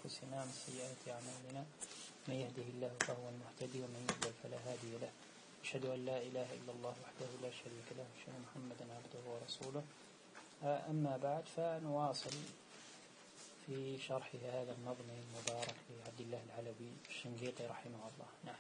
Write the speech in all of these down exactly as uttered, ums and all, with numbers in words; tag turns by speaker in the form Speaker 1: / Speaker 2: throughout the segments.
Speaker 1: أنفسنا ومن سيئات أعمالنا من يهده الله فهو المهتدي ومن يضلل فلا هادي له. أشهد أن لا إله إلا الله وحده لا شريك له وأشهد أن محمدا عبده ورسوله. أما بعد، فنواصل في شرح هذا النظم المبارك لعبد الله العلوي الشنقيطي رحمه الله. نعم.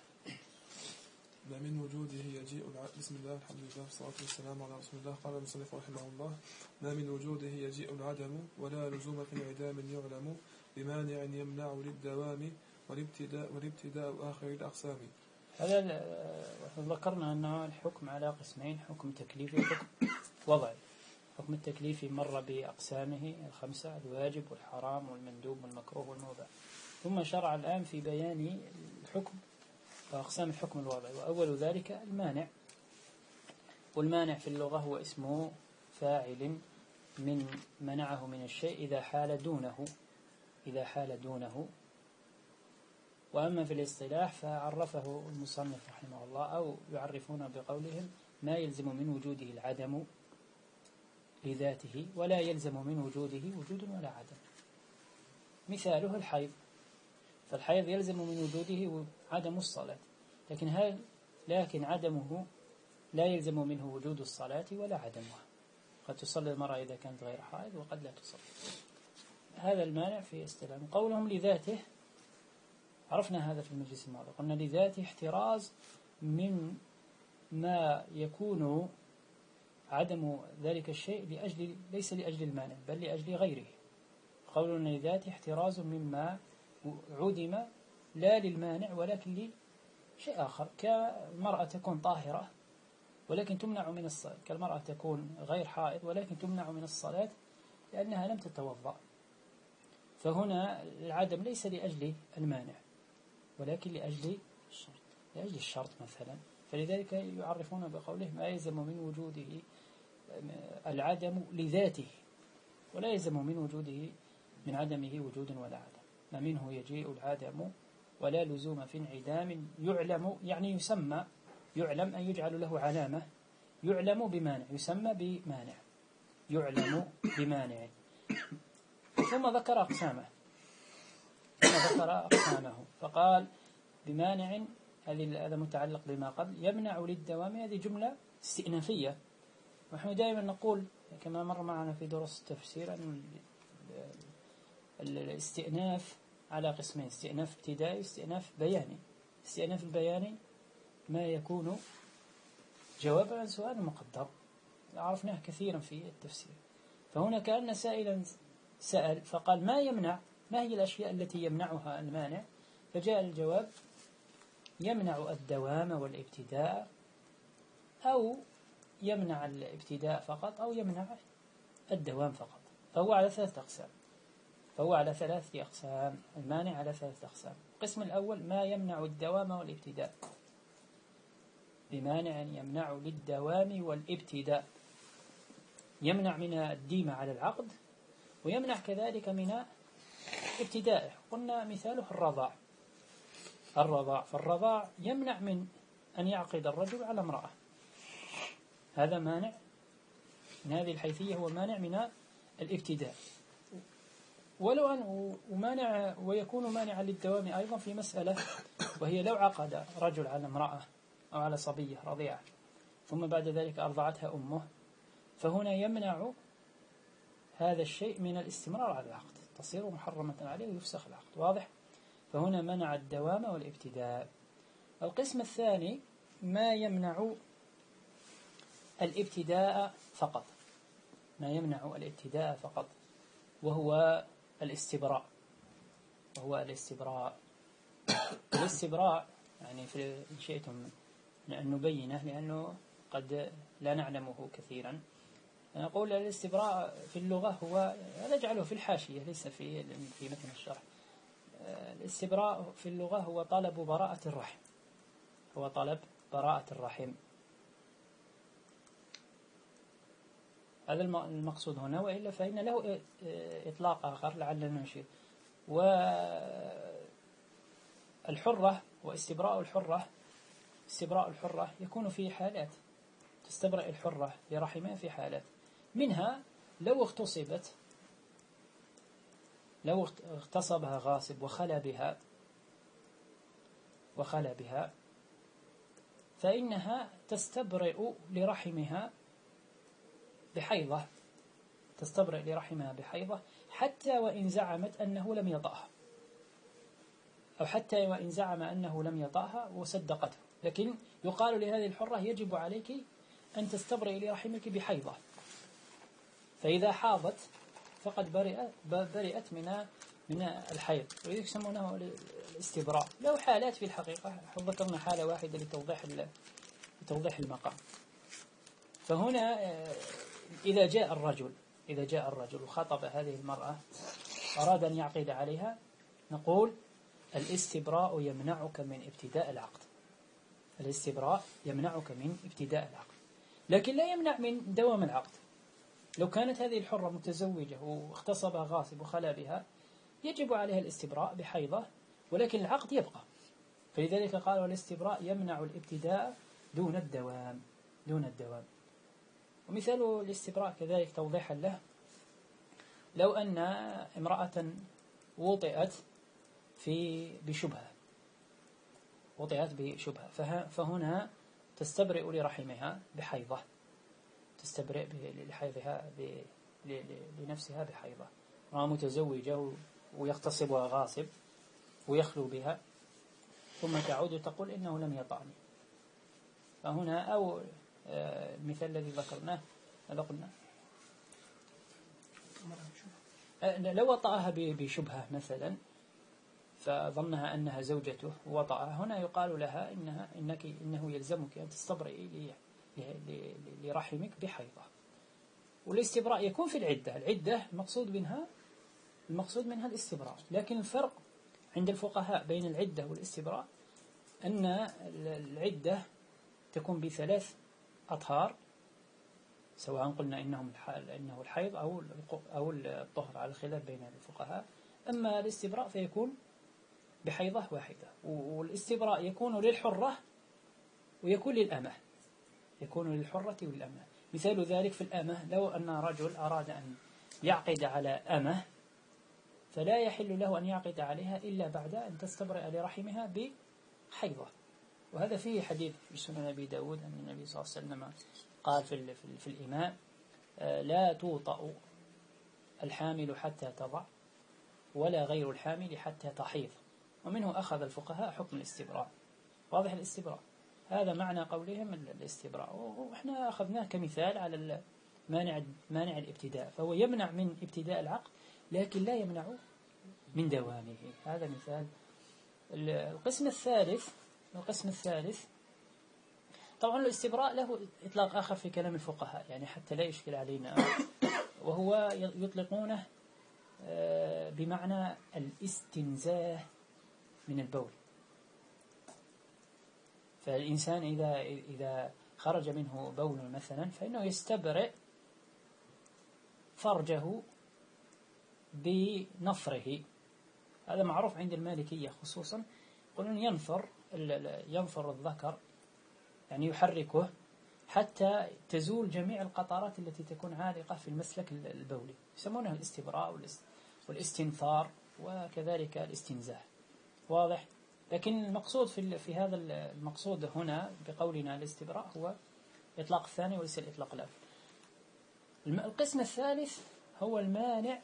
Speaker 2: ما من وجوده يجيء الع... بسم الله الحمد لله والصلاة والسلام على رسول الله. قال المصنف رحمه الله: ما من وجوده يجيء العدم ولا لزوم في انعدام يعلم بمانع يمنع للدوام والابتداء والابتداء آخر الأقسام.
Speaker 1: هذا ذكرنا أنه الحكم على قسمين: حكم تكليفي وحكم وضعي. حكم التكليفي مر بأقسامه الخمسة: الواجب والحرام والمندوب والمكروه والمباح. ثم شرع الآن في بيان الحكم وأقسام الحكم الوضعي، وأول ذلك المانع. والمانع في اللغة هو اسمه فاعل من منعه من الشيء إذا حال دونه إذا حال دونه وأما في الاصطلاح فعرفه المصنف رحمه الله، أو يعرفون بقولهم: ما يلزم من وجوده العدم لذاته ولا يلزم من وجوده وجود ولا عدم. مثاله الحيض، فالحيض يلزم من وجوده عدم الصلاة، لكن هل لكن عدمه لا يلزم منه وجود الصلاة ولا عدمها. قد تصلي المرأة إذا كانت غير حائض وقد لا تصلي. هذا المانع في اصطلاح. قولهم لذاته، عرفنا هذا في المجلس الماضي، قلنا لذاته احتراز من ما يكون عدم ذلك الشيء لأجل ليس لأجل المانع بل لأجل غيره. قولنا لذاته احتراز مما عدم لا للمانع ولكن لشيء آخر، كالمرأة تكون طاهرة ولكن تمنع من الصلاة، كالمرأة تكون غير حائض ولكن تمنع من الصلاة لأنها لم تتوضأ. فهنا العدم ليس لأجل المانع ولكن لأجل الشرط لأجل الشرط مثلا. فلذلك يعرفون بقوله: ما يلزم من وجوده العدم لذاته ولا يلزم من وجوده من عدمه وجود ولا عدم. ما منه يجيء العدم ولا لزوم في انعدام يعلم، يعني يسمى يعلم أن يجعل له علامة، يعلم بمانع، يسمى بمانع، يعلم بمانع. ثم ذكر أقسامه ثم ذكر أقسامه فقال: بمانع، هذا متعلق بما قبل، يمنع للدوام. هذه جملة استئنافية، ونحن دائما نقول كما مر معنا في دروس التفسير أن الاستئناف على قسمين: استئناف ابتدائي واستئناف بياني. الاستئناف البياني ما يكون جوابا عن سؤال مقدر، عرفناه كثيرا في التفسير. فهنا كأن سائلا سأل فقال: ما يمنع، ما هي الأشياء التي يمنعها المانع؟ فجاء الجواب: يمنع الدوام والابتداء، أو يمنع الابتداء فقط، أو يمنع الدوام فقط. فهو على ثلاثة أقسام فهو على ثلاثة أقسام المانع على ثلاثة أقسام. القسم الأول: ما يمنع الدوام والابتداء. بمانع يمنع للدوام والابتداء، يمنع من الديمة على العقد ويمنع كذلك من ابتدائه. قلنا مثاله الرضاع الرضاع فالرضاع يمنع من أن يعقد الرجل على امرأة، هذا مانع من هذه الحيثية، هو مانع من الابتداء. ولو أن ومانع ويكون مانعا للدوام أيضا في مسألة، وهي لو عقد رجل على امرأة أو على صبية رضيعة ثم بعد ذلك أرضعتها أمه، فهنا يمنع هذا الشيء من الاستمرار على العقد، تصير محرمة عليه ويفسخ العقد. واضح؟ فهنا منع الدوام والابتداء. القسم الثاني: ما يمنع الابتداء فقط ما يمنع الابتداء فقط وهو الاستبراء وهو الاستبراء الاستبراء يعني في إن شئتم أن نبينه لأنه قد لا نعلمه كثيرا. نقول الاستبراء في اللغة هو، نجعله في الحاشية ليس في في متن الشرح. الاستبراء في اللغة هو طلب براءة الرحم هو طلب براءة الرحم هذا المقصود هنا، وإلا فإن له إطلاق آخر لعلنا نشير. والحرة واستبراء الحرة استبراء الحرة يكون في حالات، تستبرئ الحرة لرحمها في حالات، منها لو اغتصبت لو اغتصبها غاصب وخلى بها وخلى بها فإنها تستبرئ لرحمها بحيضة تستبرئ لرحمها بحيضة حتى وإن زعمت أنه لم يطأها، أو حتى وإن زعم أنه لم يطأها وصدقته، لكن يقال لهذه الحرة يجب عليك أن تستبرئ لرحمك بحيضة، فإذا حاضت فقد برئت برئت من من الحيض، وذلك يسمونه الاستبراء. له حالات في الحقيقة، ذكرنا حالة واحدة لتوضيح لتوضيح المقام. فهنا إذا جاء الرجل إذا جاء الرجل وخطب هذه المرأة أراد أن يعقد عليها، نقول الاستبراء يمنعك من ابتداء العقد. الاستبراء يمنعك من ابتداء العقد، لكن لا يمنع من دوام العقد. لو كانت هذه الحرة متزوجة واغتصبها غاصب وخلى بها يجب عليها الاستبراء بحيضة، ولكن العقد يبقى. فلذلك قالوا الاستبراء يمنع الابتداء دون الدوام دون الدوام. ومثال الاستبراء كذلك توضيحا له، لو أن امرأة وطئت في بشبهة وطئت بشبهة فهنا تستبرئ لرحمها بحيضة تستبرئ لحيضها لنفسها بحيضة، متزوجة ويغتصبها غاصب ويخلو بها ثم تعود تقول إنه لم يطعني. فهنا أو المثال الذي ذكرناه ماذا قلنا؟ لو وطأها بشبهة مثلا فظنها أنها زوجته ووطأها، هنا يقال لها إنها إنك إنه يلزمك أن تستبرئي لرحمك بحيضة. والاستبراء يكون في العدة العدة المقصود منها المقصود منها الاستبراء، لكن الفرق عند الفقهاء بين العدة والاستبراء أن العدة تكون بثلاث أطهار، سواء قلنا إنهم إنه الحيض أو أو الطهر على الخلاف بين الفقهاء. أما الاستبراء فيكون بحيضة واحدة، والاستبراء يكون للحرة ويكون للأمة يكون للحرة والأمة. مثال ذلك في الأمة، لو أن رجل أراد أن يعقد على أمة فلا يحل له أن يعقد عليها إلا بعد أن تستبرئ لرحمها بحيضة. وهذا فيه حديث في سنن أبي داود أن النبي صلى الله عليه وسلم قال في, في, في الإماء لا توطأ الحامل حتى تضع ولا غير الحامل حتى تحيض. ومنه أخذ الفقهاء حكم الاستبراء. واضح الاستبراء، هذا معنى قولهم الاستبراء، وإحنا أخذناه كمثال على مانع مانع الابتداء، فهو يمنع من ابتداء العقد لكن لا يمنع من دوامه. هذا مثال. القسم الثالث القسم الثالث طبعا الاستبراء له إطلاق آخر في كلام الفقهاء، يعني حتى لا يشكل علينا، وهو يطلقونه بمعنى الاستنزاه من البول. فالإنسان إذا إذا خرج منه بول مثلا فإنه يستبرئ فرجه بنفره. هذا معروف عند المالكية خصوصا، يقولون ينفر ينفر الذكر، يعني يحركه حتى تزول جميع القطرات التي تكون عالقة في المسلك البولي، يسمونها الاستبراء والاستنثار وكذلك الاستنزاه. واضح؟ لكن المقصود في في هذا المقصود هنا بقولنا الاستبراء هو الإطلاق الثاني وليس الإطلاق الأول. القسم الثالث هو المانع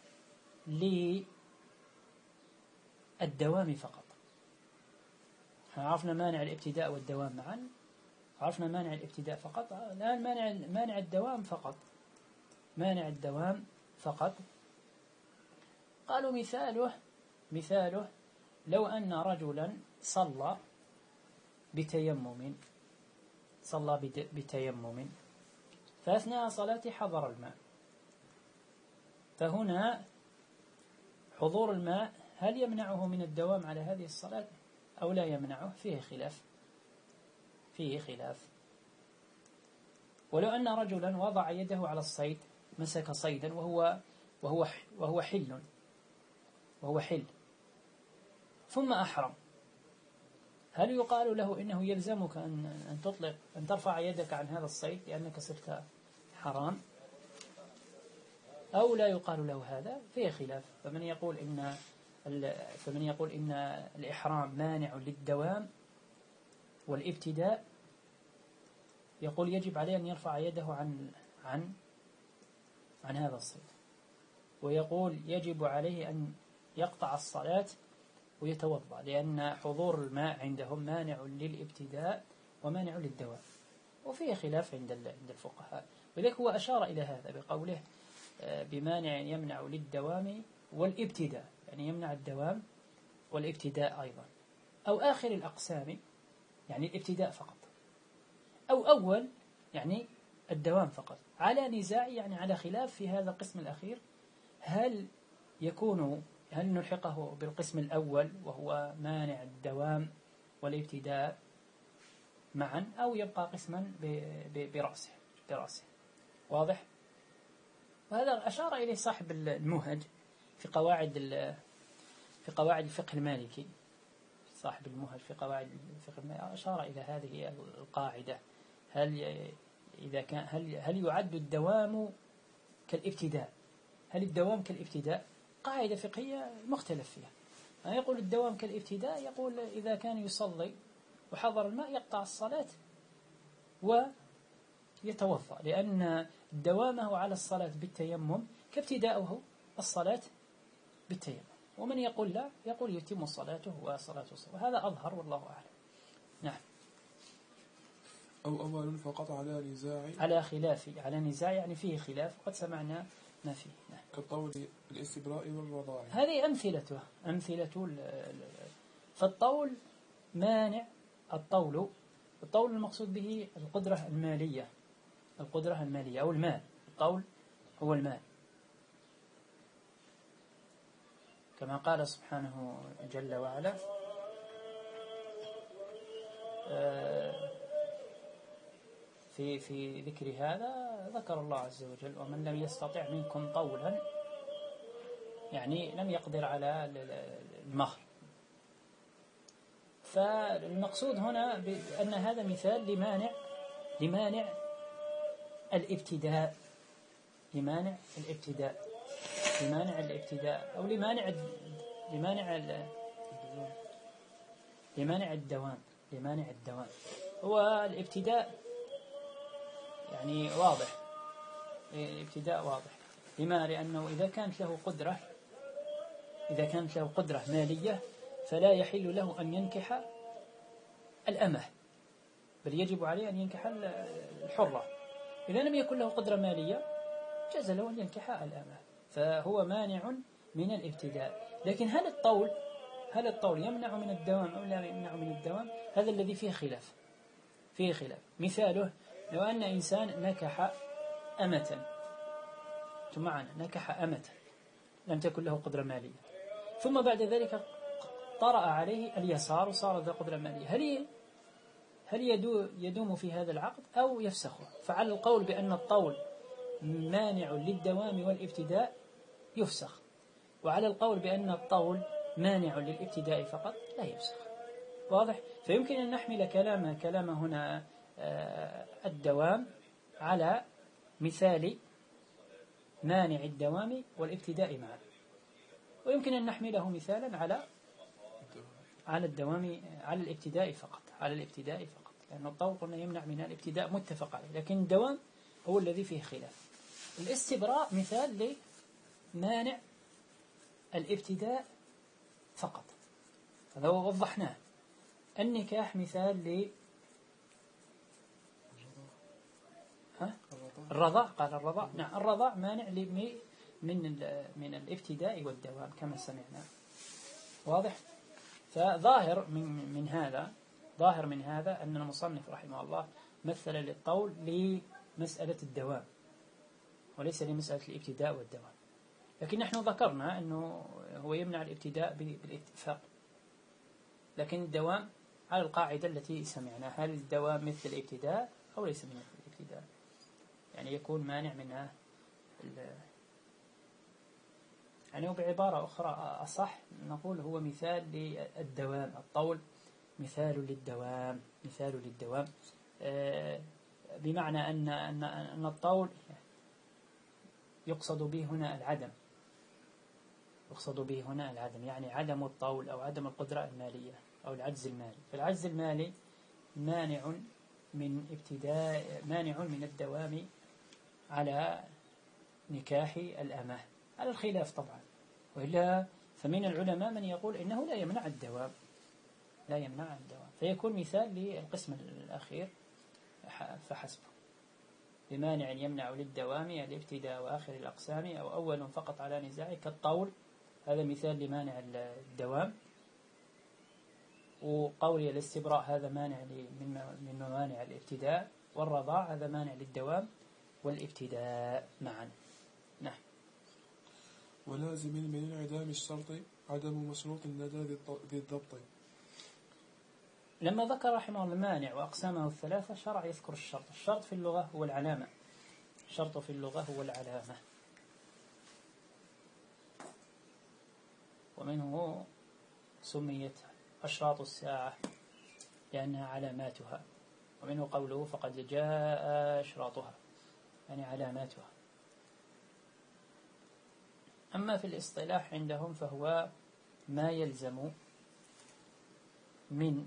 Speaker 1: للدوام فقط. عرفنا مانع الابتداء والدوام معا، عرفنا مانع الابتداء فقط، الآن مانع مانع الدوام فقط. مانع الدوام فقط قالوا مثاله مثاله لو أن رجلا صلى بتيمم صلى بتيمم فأثناء صلاته حضر الماء، فهنا حضور الماء هل يمنعه من الدوام على هذه الصلاة أو لا يمنعه؟ فيه خلاف فيه خلاف ولو أن رجلا وضع يده على الصيد، مسك صيدا وهو وهو وهو حل وهو حل ثم أحرم، هل يقال له إنه يلزمك أن أن تطلق أن ترفع يدك عن هذا الصيد لأنك صرت حرام؟ أو لا يقال له هذا، فيه خلاف. فمن يقول إن فمن يقول إن الإحرام مانع للدوام والابتداء يقول يجب عليه أن يرفع يده عن عن عن هذا الصيد، ويقول يجب عليه أن يقطع الصلاة ويتوضأ، لأن حضور الماء عندهم مانع للابتداء ومانع للدوام. وفيه خلاف عند عند الفقهاء، ولذلك هو أشار إلى هذا بقوله بمانع يمنع للدوام والابتداء، يعني يمنع الدوام والابتداء أيضا، أو آخر الأقسام يعني الابتداء فقط، أو أول يعني الدوام فقط. على نزاع يعني على خلاف في هذا القسم الأخير، هل يكون هل نلحقه بالقسم الأول وهو مانع الدوام والابتداء معا، أو يبقى قسما برأسه برأسه واضح؟ وهذا أشار إليه صاحب المهج في قواعد في قواعد الفقه المالكي. صاحب المهج في قواعد الفقه المالكي أشار إلى هذه القاعدة، هل إذا كان هل هل يعد الدوام كالابتداء؟ هل الدوام كالابتداء؟ قاعدة فقهية مختلف فيها. يعني يقول الدوام كالابتداء، يقول إذا كان يصلي وحضر الماء يقطع الصلاة ويتوضأ، لأن دوامه على الصلاة بالتيمم كابتداؤه الصلاة بالتيمم. ومن يقول لا، يقول يتم صلاته وصلاة الصلاة. هذا أظهر والله أعلم. نعم.
Speaker 2: أو أول فقط على نزاع، على
Speaker 1: خلاف، على نزاع يعني فيه خلاف، وقد سمعنا ما فيه. نعم.
Speaker 2: كالطول الاستبراء والرضاع.
Speaker 1: هذه أمثلته أمثلة فالطول مانع. الطول الطول المقصود به القدرة المالية، القدرة المالية أو المال. الطول هو المال، كما قال سبحانه جل وعلا في في ذكر هذا، ذكر الله عز وجل ومن لم يستطع منكم طولا، يعني لم يقدر على المهر. فالمقصود هنا بأن هذا مثال لمانع لمانع الابتداء لمانع الابتداء لمانع الابتداء أو لمانع لمانع لمانع الدوام لمانع الدوام هو الابتداء يعني واضح. الابتداء واضح. لما؟ لأنه إذا كانت له قدرة إذا كانت له قدرة مالية فلا يحل له أن ينكح الأمة، بل يجب عليه أن ينكح الحرة. إذا لم يكن له قدرة مالية جاز له أن ينكح الأمة، فهو مانع من الابتداء. لكن هل الطول هل الطول يمنع من الدوام أو لا يمنع من الدوام؟ هذا الذي فيه خلاف فيه خلاف. مثاله لو أن إنسان نكح أمة، معنا نكح أمة لم تكن له قدرة مالية، ثم بعد ذلك طرأ عليه اليسار وصار ذا قدرة مالية، هل هل يدوم في هذا العقد أو يفسخه؟ فعلى القول بأن الطول مانع للدوام والابتداء يفسخ، وعلى القول بأن الطول مانع للابتداء فقط لا يفسخ. واضح؟ فيمكن أن نحمل كلام كلام هنا الدوام على مثال مانع الدوام والابتداء معا، ويمكن أن نحمله مثالا على على الدوام على الابتداء فقط على الابتداء فقط لأن الطول قلنا يمنع من الابتداء متفق عليه، لكن الدوام هو الذي فيه خلاف. الاستبراء مثال لمانع الابتداء فقط، هذا وضحناه. النكاح مثال ل ها الرضاع، قال الرضاع، نعم الرضاع مانع من من الابتداء والدوام كما سمعنا. واضح؟ فظاهر من من هذا ظاهر من هذا أن المصنف رحمه الله مثل للطول لمسألة الدوام وليس لمسألة الابتداء والدوام. لكن نحن ذكرنا أنه هو يمنع الابتداء بالاتفاق، لكن الدوام على القاعدة التي سمعنا. هل الدوام مثل الابتداء أو ليس من الابتداء؟ يعني يكون مانع منها يعني بعبارة أخرى أصح نقول هو مثال للدوام. الطول مثال للدوام مثال للدوام بمعنى أن أن أن الطول يقصد به هنا العدم، يقصد به هنا العدم، يعني عدم الطول أو عدم القدرة المالية أو العجز المالي. فالعجز المالي مانع من ابتداء مانع من الدوام على نكاح الأمة، على الخلاف طبعا، وإلا فمن العلماء من يقول إنه لا يمنع الدوام، لا يمنع الدوام، فيكون مثال للقسم الأخير فحسبه، بمانع يمنع للدوام الابتداء وآخر الأقسام أو أول فقط على نزاع كالطول، هذا مثال لمانع الدوام. وقولي الاستبراء هذا مانع من موانع الابتداء، والرضاع هذا مانع للدوام والابتداء معا. نعم.
Speaker 2: ولازم من انعدام الشرط عدم مشروط لدى ذي الضبط.
Speaker 1: لما ذكر رحمه الله المانع وأقسامه الثلاثة شرع يذكر الشرط. الشرط في اللغة هو العلامة، الشرط في اللغة هو العلامة، ومنه سميت أشراط الساعة لأنها علاماتها، ومنه قوله فقد جاء أشراطها يعني علاماتها. أما في الاصطلاح عندهم فهو ما يلزم من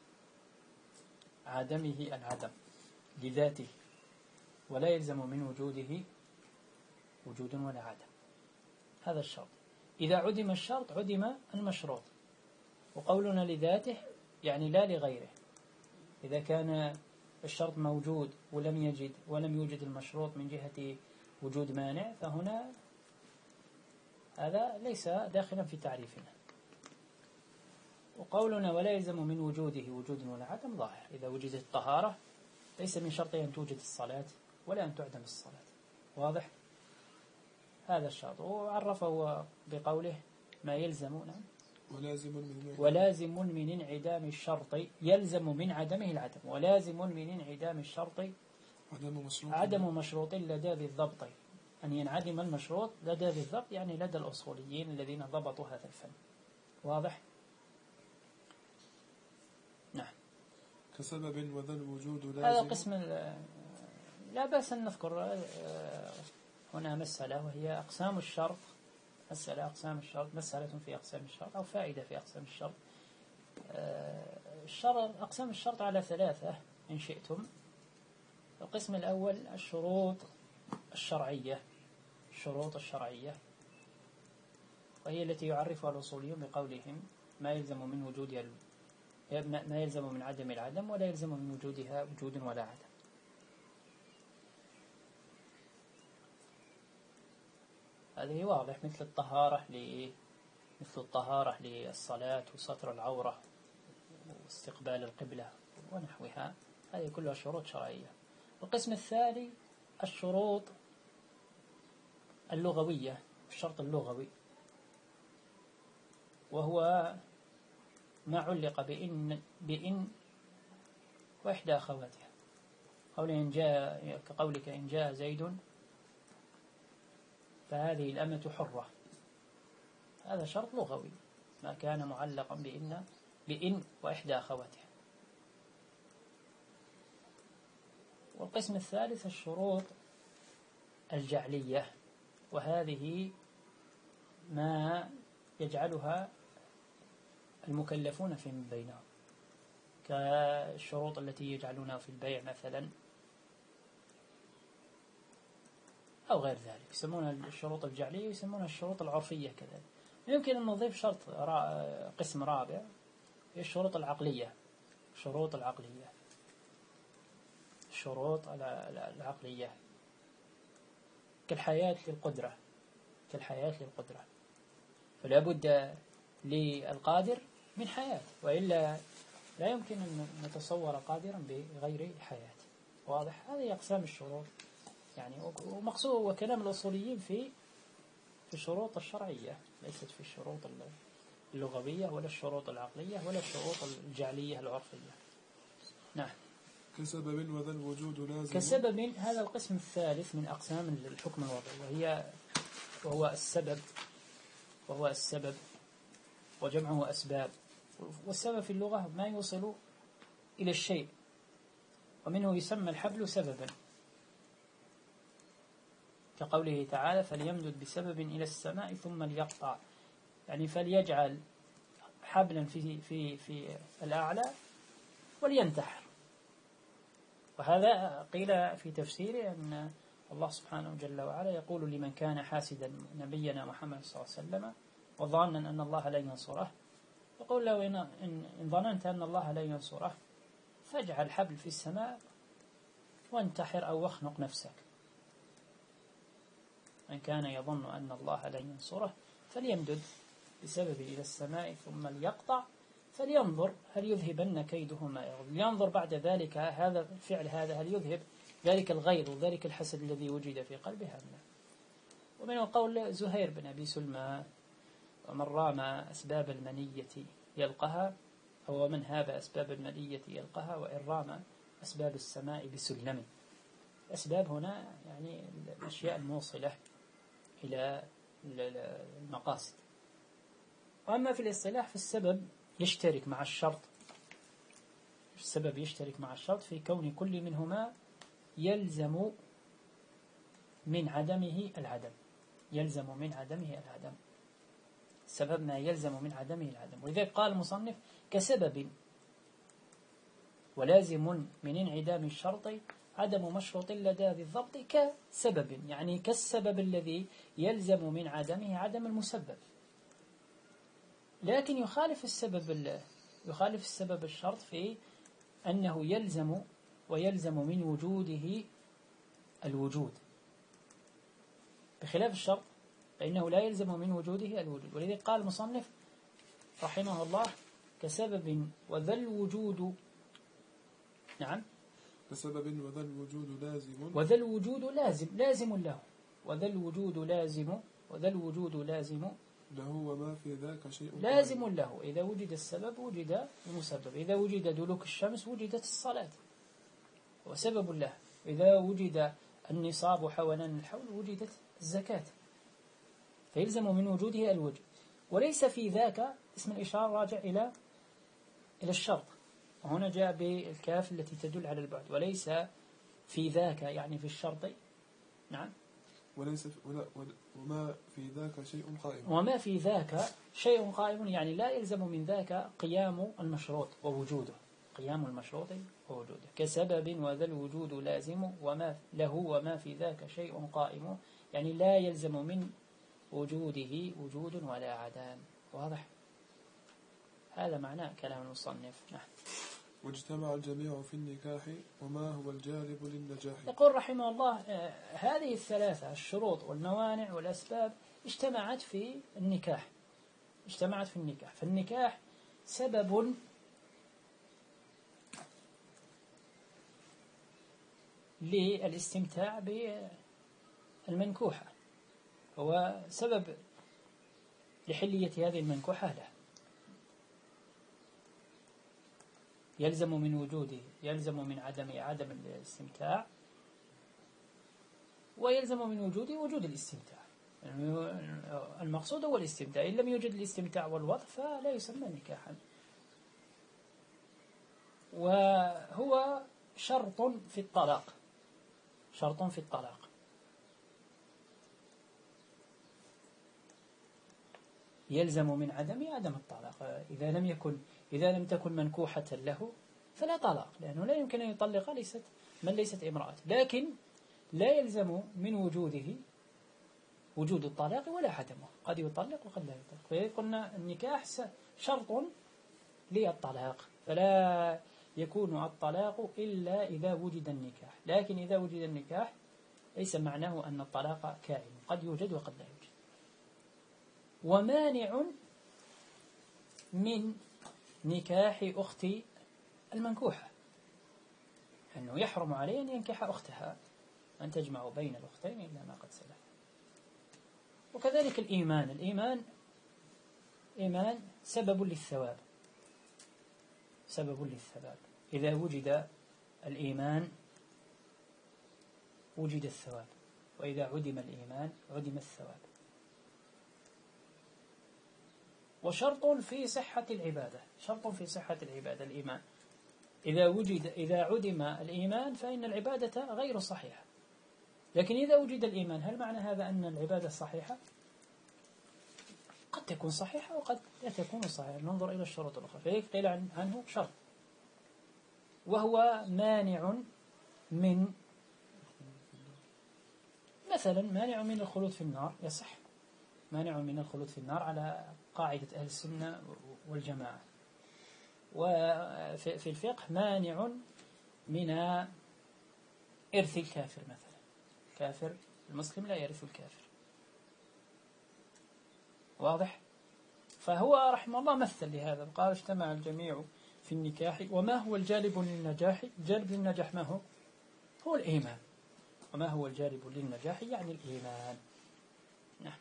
Speaker 1: عدمه العدم لذاته، ولا يلزم من وجوده وجود ولا عدم. هذا الشرط. إذا عدم الشرط عدم المشروط، وقولنا لذاته يعني لا لغيره. إذا كان الشرط موجود ولم يجد ولم يوجد المشروط من جهة وجود مانع، فهنا هذا ليس داخلا في تعريفنا. وقولنا ولا يلزم من وجوده وجود ولا عدم ظاهر. إذا وجدت الطهارة ليس من شرط أن توجد الصلاة ولا أن تعدم الصلاة. واضح؟ هذا الشرط. وعرفه بقوله ما يلزم نعم
Speaker 2: ولازم من
Speaker 1: ولازم من انعدام الشرط يلزم من عدمه العدم، ولازم من انعدام الشرط
Speaker 2: عدم مشروط
Speaker 1: عدم مشروط لدى ذي الضبط، أن ينعدم المشروط لدى ذي الضبط يعني لدى الأصوليين الذين ضبطوا هذا الفن. واضح؟ نعم.
Speaker 2: كسبب وذا الوجود لازم.
Speaker 1: هذا قسم لا بأس أن نذكر هنا مسألة، وهي أقسام الشرط. مسألة أقسام الشرط، مسألة في أقسام الشرط أو فائدة في أقسام الشرط. الشرط أقسام الشرط على ثلاثة إن شئتم. القسم الأول الشروط الشرعية، الشروط الشرعية، وهي التي يعرفها الأصوليون بقولهم ما يلزم من وجودها ما يلزم من عدم العدم ولا يلزم من وجودها وجود ولا عدم. هذه واضح، مثل الطهارة ل مثل الطهارة للصلاة وستر العورة واستقبال القبلة ونحوها، هذه كلها شروط شرعية. القسم الثاني الشروط اللغوية، الشرط اللغوي، وهو ما علق بإن بإن وإحدى أخواتها، قول إن جاء كقولك إن جاء زيد فهذه الأمة حرة، هذا شرط لغوي ما كان معلقا بإن بإن وإحدى أخواتها. والقسم الثالث الشروط الجعلية، وهذه ما يجعلها المكلفون فيما بينهم، كالشروط التي يجعلونها في البيع مثلا أو غير ذلك، يسمونها الشروط الجعلية ويسمونها الشروط العرفية كذلك. يمكن أن نضيف شرط قسم رابع هي الشروط العقلية. الشروط العقلية الشروط العقلية كالحياة للقدرة، كالحياة للقدرة، فلا بد للقادر من حياة، وإلا لا يمكن أن نتصور قادرا بغير حياة. واضح؟ هذه أقسام الشروط يعني، ومقصود وكلام الأصوليين في في الشروط الشرعية، ليست في الشروط اللغوية ولا الشروط العقلية ولا الشروط الجعلية العرفية. نعم.
Speaker 2: كسبب وذا الوجود لازم.
Speaker 1: كسبب هذا القسم الثالث من أقسام الحكم الوضعي، وهي وهو السبب، وهو السبب وجمعه أسباب. والسبب في اللغة ما يوصل إلى الشيء، ومنه يسمى الحبل سببا، كقوله تعالى فليمدد بسبب إلى السماء ثم ليقطع، يعني فليجعل حبلا في في في الأعلى ولينتحر. وهذا قيل في تفسيره أن الله سبحانه جل وعلا يقول لمن كان حاسدا نبينا محمد صلى الله عليه وسلم وظانا أن الله لا ينصره، يقول له إن, إن ظننت أن الله لا ينصره فاجعل حبل في السماء وانتحر أو واخنق نفسك. من كان يظن أن الله لا ينصره فليمدد بسبب إلى السماء ثم ليقطع فلينظر هل يذهبن كيده ما يغضب. لينظر بعد ذلك هذا الفعل هذا هل يذهب ذلك الغيظ وذلك الحسد الذي وجد في قلبها منه. ومن قول زهير بن أبي سلمى ومن رام أسباب المنية يلقها أو ومن هاب أسباب المنية يلقها وإن رام أسباب السماء بسلم. الأسباب هنا يعني الأشياء الموصلة إلى المقاصد. وأما في الاصطلاح فالسبب يشترك مع الشرط، السبب يشترك مع الشرط في كون كل منهما يلزم من عدمه العدم، يلزم من عدمه العدم. السبب ما يلزم من عدمه العدم. ولذلك قال المصنف كسبب ولازم من انعدام الشرط عدم مشروط لدى ذي الضبط كسبب، يعني كالسبب الذي يلزم من عدمه عدم المسبب. لكن يخالف السبب يخالف السبب الشرط في أنه يلزم ويلزم من وجوده الوجود، بخلاف الشرط فإنه لا يلزم من وجوده الوجود. ولذلك قال المصنف رحمه الله كسبب وذا الوجود، نعم
Speaker 2: كسبب وذا الوجود لازم
Speaker 1: وذا الوجود لازم لازم له وذا الوجود لازم وذا الوجود لازم
Speaker 2: له وما في ذاك شيء
Speaker 1: لازم له. إذا وجد السبب وجد المسبب. إذا وجد دلوك الشمس وجدت الصلاة وسبب له. إذا وجد النصاب حولان الحول وجدت الزكاة. فيلزم من وجوده الوجود. وليس في ذاك اسم الإشارة راجع إلى إلى الشرط، وهنا جاء بالكاف التي تدل على البعد. وليس في ذاك يعني في الشرط، نعم
Speaker 2: وليس ولا وما في ذاك شيء قائم
Speaker 1: وما في ذاك شيء قائم، يعني لا يلزم من ذاك قيام المشروط ووجوده، قيام المشروط ووجوده. كسبب وذا الوجود لازم وما له وما في ذاك شيء قائم، يعني لا يلزم من وجوده وجود ولا عدم. واضح؟ هذا معنى كلام المصنف. نعم.
Speaker 2: واجتمع الجميع في النكاح وما هو الجالب للنجاح.
Speaker 1: يقول رحمه الله هذه الثلاثة الشروط والموانع والأسباب اجتمعت في النكاح، اجتمعت في النكاح. فالنكاح سبب للاستمتاع بالمنكوحة، هو سبب لحلية هذه المنكوحة له. يلزم من وجوده يلزم من عدم عدم الاستمتاع، ويلزم من وجوده وجود الاستمتاع. المقصود هو الاستمتاع. إن لم يوجد الاستمتاع والوطء فلا يسمى نكاحا. وهو شرط في الطلاق، شرط في الطلاق. يلزم من عدم عدم الطلاق. إذا لم يكن إذا لم تكن منكوحة له فلا طلاق، لأنه لا يمكن أن يطلق ليست من ليست امرأة. لكن لا يلزم من وجوده وجود الطلاق ولا عدمه، قد يطلق وقد لا يطلق. فقلنا النكاح شرط للطلاق، فلا يكون الطلاق إلا إذا وجد النكاح. لكن إذا وجد النكاح ليس معناه أن الطلاق كائن، قد يوجد وقد لا يوجد. ومانع من نكاح أخت المنكوحة أنه يحرم عليه أن ينكح أختها، أن تجمع بين الأختين إلا ما قد سلف. وكذلك الإيمان، الإيمان إيمان سبب للثواب، سبب للثواب. إذا وجد الإيمان وجد الثواب، وإذا عدم الإيمان عدم الثواب. وشرط في صحة العبادة، شرط في صحة العبادة الإيمان. إذا وجد إذا عدم الإيمان فإن العبادة غير صحيحة، لكن إذا وجد الإيمان هل معنى هذا أن العبادة صحيحة؟ قد تكون صحيحة وقد لا تكون صحيحة. ننظر إلى الشروط الأخرى. فهيك قيل عنه شرط، وهو مانع من مثلا مانع من الخلود في النار، يصح مانع من الخلود في النار على قاعدة أهل السنة والجماعة. وفي الفقه مانع من إرث الكافر مثلا، كافر المسلم لا يرث الكافر، واضح؟ فهو رحمه الله مثل لهذا، قال اجتمع الجميع في النكاح. وما هو الجالب للنجاح؟ الجالب للنجاح ما هو؟ هو الإيمان. وما هو الجالب للنجاح؟ يعني الإيمان. نعم.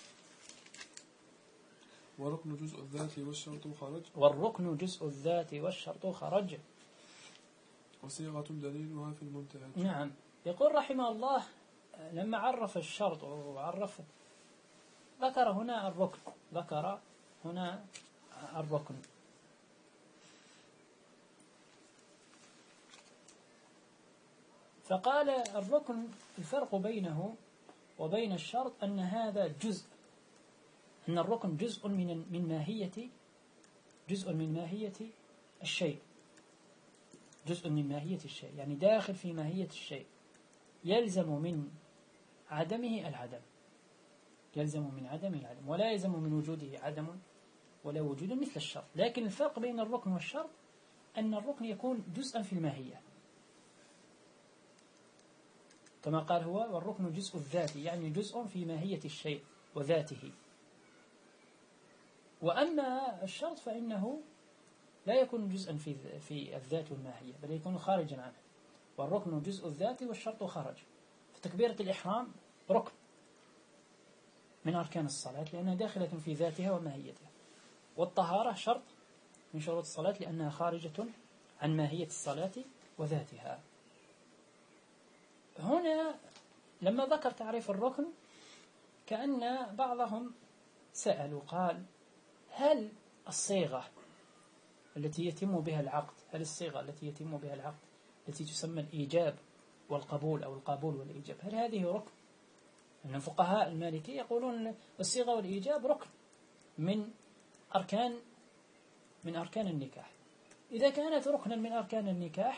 Speaker 2: وركن جزء الذات والشرط خرج.
Speaker 1: والركن جزء الذات والشرط خرج.
Speaker 2: وصيغة دليلها في المنتهى.
Speaker 1: نعم. يقول رحمه الله لما عرف الشرط وعرف ذكر هنا الركن، ذكر هنا الركن. فقال الركن الفرق بينه وبين الشرط أن هذا جزء، أن الركن جزء من من ماهية جزء من ماهية الشيء، جزء من ماهية الشيء، يعني داخل في ماهية الشيء، يلزم من عدمه العدم، يلزم من عدمه العدم، ولا يلزم من وجوده عدم ولا وجود، مثل الشرط. لكن الفرق بين الركن والشرط أن الركن يكون جزءا في الماهية، كما قال هو والركن جزء الذات، يعني جزء في ماهية الشيء وذاته. وأما الشرط فإنه لا يكون جزءا في في الذات والماهية، بل يكون خارجا عنه. والركن جزء الذات والشرط خرج. فتكبيرة الإحرام ركن من أركان الصلاة لأنها داخلة في ذاتها وماهيتها. والطهارة شرط من شروط الصلاة لأنها خارجة عن ماهية الصلاة وذاتها. هنا لما ذكر تعريف الركن كأن بعضهم سألوا قال هل الصيغة التي يتم بها العقد، هل الصيغة التي يتم بها العقد التي تسمى الإيجاب والقبول أو القبول والإيجاب، هل هذه ركن؟ أن فقهاء المالكي يقولون الصيغة والإيجاب ركن من أركان من أركان النكاح. إذا كانت ركنا من أركان النكاح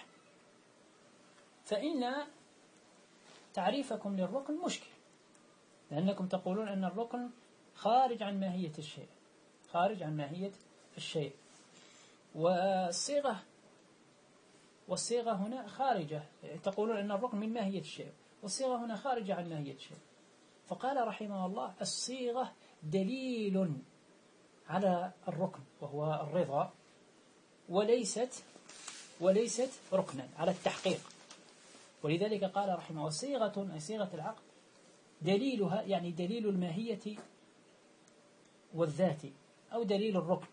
Speaker 1: فإن تعريفكم للركن مشكل، لأنكم تقولون أن الركن خارج عن ماهية الشيء، خارج عن ماهية الشيء. والصيغة والصيغة هنا خارجة، تقولون أن الركن من ماهية الشيء والصيغة هنا خارجة عن ماهية الشيء. فقال رحمه الله الصيغة دليل على الركن وهو الرضا، وليست وليست ركنا على التحقيق. ولذلك قال رحمه الله صيغة أي صيغة العقد دليلها يعني دليل الماهية والذات أو دليل الركن.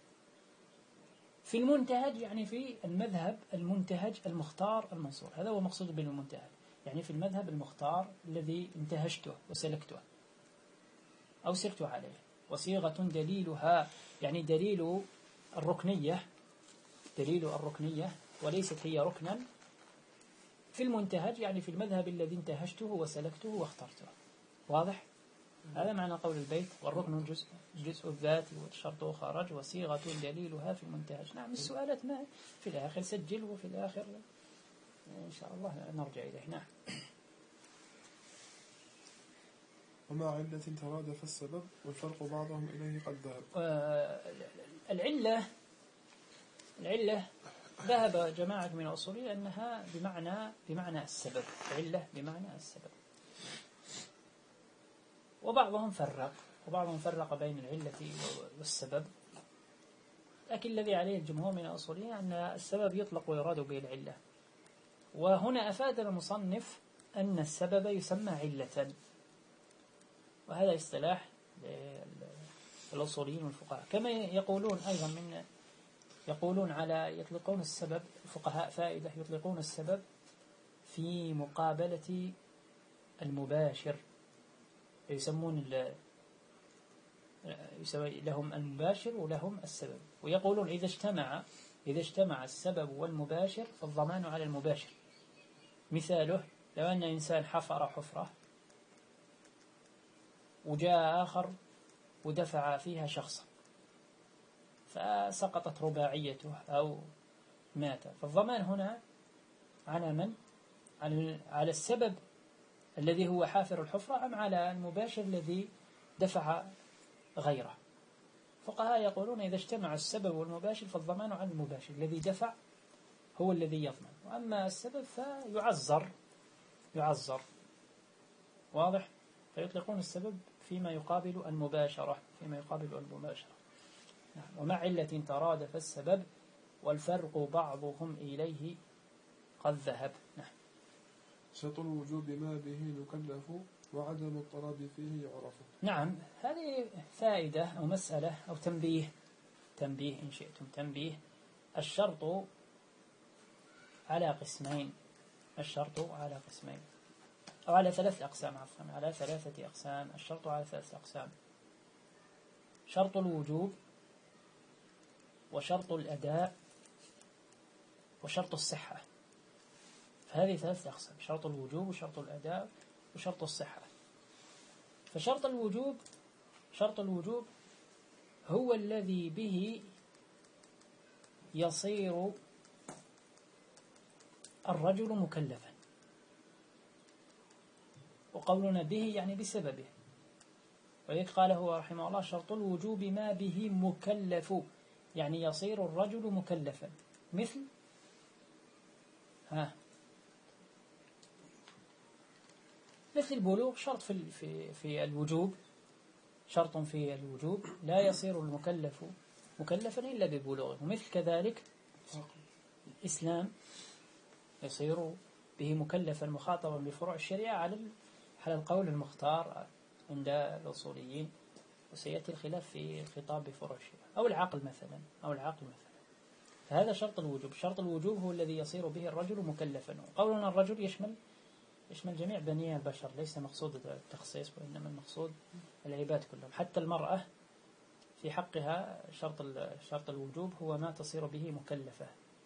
Speaker 1: في المنتهج يعني في المذهب المنتهج المختار المنصور، هذا هو مقصود بالمنتهج، يعني في المذهب المختار الذي انتهجته وسلكته أو سرت عليه. وصيغة دليلها يعني دليل الركنية، دليل الركنية وليست هي ركنا. في المنتهج يعني في المذهب الذي انتهجته وسلكته واخترته. واضح؟ هذا معنى قول البيت والركن جزء, جزء الذات والشرط خرج وصيغة دليلها في المنتهج. نعم السؤالات ما في الآخر سجل وفي الآخر إن شاء الله نرجع إليه. نعم.
Speaker 2: ومع علة ترادف السبب والفرق بعضهم إليه قد ذهب.
Speaker 1: العلة العلة ذهب جماعة من الأصوليين أنها بمعنى بمعنى السبب، علة بمعنى السبب. وبعضهم فرق وبعضهم فرق بين العلة والسبب، لكن الذي عليه الجمهور من الأصوليين أن السبب يطلق ويراد به العلة. وهنا أفاد المصنف أن السبب يسمى علة، وهذا اصطلاح الأصوليين والفقهاء. كما يقولون أيضا من يقولون على يطلقون السبب الفقهاء فائدة، يطلقون السبب في مقابلة المباشر، يسمون يسمى لهم المباشر ولهم السبب. ويقولون إذا اجتمع إذا اجتمع السبب والمباشر فالضمان على المباشر. مثاله لو أن إنسان حفر حفرة وجاء آخر ودفع فيها شخصا فسقطت رباعيته أو مات، فالضمان هنا على من؟ على السبب الذي هو حافر الحفرة أم على المباشر الذي دفع غيره؟ فقهاء يقولون إذا اجتمع السبب والمباشر فالضمان على المباشر، الذي دفع هو الذي يضمن، وأما السبب فيعذر يعذر واضح؟ فيطلقون السبب فيما يقابل المباشرة فيما يقابل المباشرة. ومع علة ترادف السبب والفرق بعضهم إليه قد ذهب. نعم.
Speaker 2: شرط الوجوب ما به نكلف وعدم الطلب فيه يعرف.
Speaker 1: نعم، هذه فائدة أو مسألة أو تنبيه تنبيه إن شئتم تنبيه. الشرط على قسمين الشرط على قسمين أو على ثلاث أقسام عفوا على ثلاثة أقسام. الشرط على ثلاثة أقسام: شرط الوجوب وشرط الأداء وشرط الصحة. فهذه ثلاثة أقسام: شرط الوجوب وشرط الأداء وشرط الصحة. فشرط الوجوب شرط الوجوب هو الذي به يصير الرجل مكلفا، وقولنا به يعني بسببه، ولذلك قال هو رحمه الله: شرط الوجوب ما به مكلف، يعني يصير الرجل مكلفا. مثل ها مثل البلوغ شرط في في في الوجوب شرط في الوجوب لا يصير المكلف مكلفا إلا ببلوغه. ومثل كذلك الإسلام يصير به مكلفا مخاطبا بفروع الشريعة على على القول المختار عند الأصوليين، وسيأتي الخلاف في الخطاب بفروع الشريعة. أو العقل مثلا أو العقل مثلا فهذا شرط الوجوب. شرط الوجوب هو الذي يصير به الرجل مكلفا. وقولنا الرجل يشمل يشمل جميع بني البشر، ليس مقصود التخصيص وإنما المقصود العباد كلهم. حتى المرأة في حقها شرط شرط الوجوب هو ما تصير به مكلفة،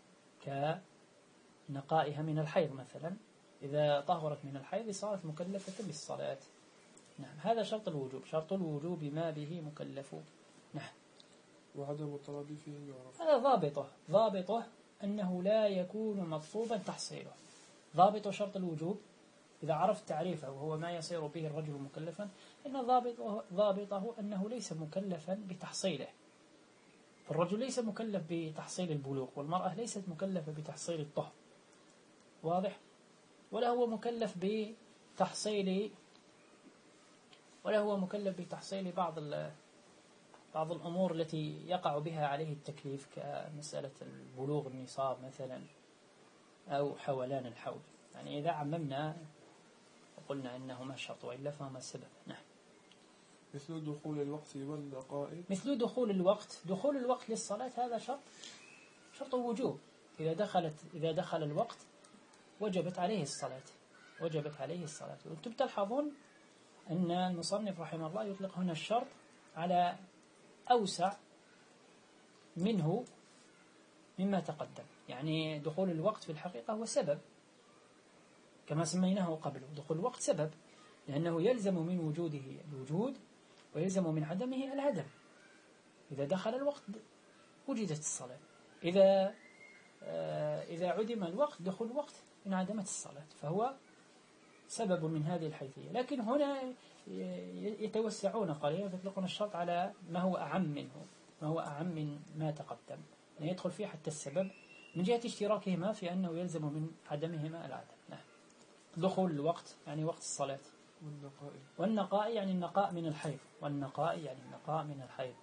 Speaker 1: كنقائها من الحيض مثلا، إذا طهرت من الحيض صارت مكلفة بالصلاة. نعم، هذا شرط الوجوب. شرط الوجوب ما به مكلف. نعم.
Speaker 2: وعدم الطلب فيه يعرف.
Speaker 1: هذا ضابطه ضابطه أنه لا يكون مطلوبا تحصيله. ضابط شرط الوجوب إذا عرفت تعريفه وهو ما يصير به الرجل مكلفا، إن ضابطه, ضابطه أنه ليس مكلفا بتحصيله. فالرجل ليس مكلف بتحصيل البلوغ، والمرأة ليست مكلفة بتحصيل الطهر، واضح؟ ولا هو مكلف بتحصيل ولا هو مكلف بتحصيل بعض بعض الأمور التي يقع بها عليه التكليف، كمسألة البلوغ النصاب مثلا أو حولان الحول. يعني إذا عممنا وقلنا إنهما شرط وإلا فهما السبب. نعم.
Speaker 2: مثل دخول الوقت والنقاء.
Speaker 1: مثل دخول الوقت دخول الوقت للصلاة هذا شرط شرط الوجوب. إذا دخلت إذا دخل الوقت وجبت عليه الصلاة وجبت عليه الصلاة. وأنتم تلحظون أن المصنف رحمه الله يطلق هنا الشرط على أوسع منه مما تقدم. يعني دخول الوقت في الحقيقة هو سبب كما سميناه قبله. دخول الوقت سبب لأنه يلزم من وجوده الوجود ويلزم من عدمه العدم. إذا دخل الوقت وجدت الصلاة، إذا إذا عدم الوقت دخول الوقت انعدمت الصلاة، فهو سبب من هذه الحيثية. لكن هنا يتوسعون قليلا فيطلقون الشرط على ما هو أعم منه ما هو أعم من ما تقدم، يعني يدخل فيه حتى السبب من جهة اشتراكهما في أنه يلزم من عدمهما العدم. نعم. دخول الوقت يعني وقت الصلاة.
Speaker 2: والنقاء
Speaker 1: والنقاء يعني النقاء من الحيض والنقاء يعني النقاء من الحيض.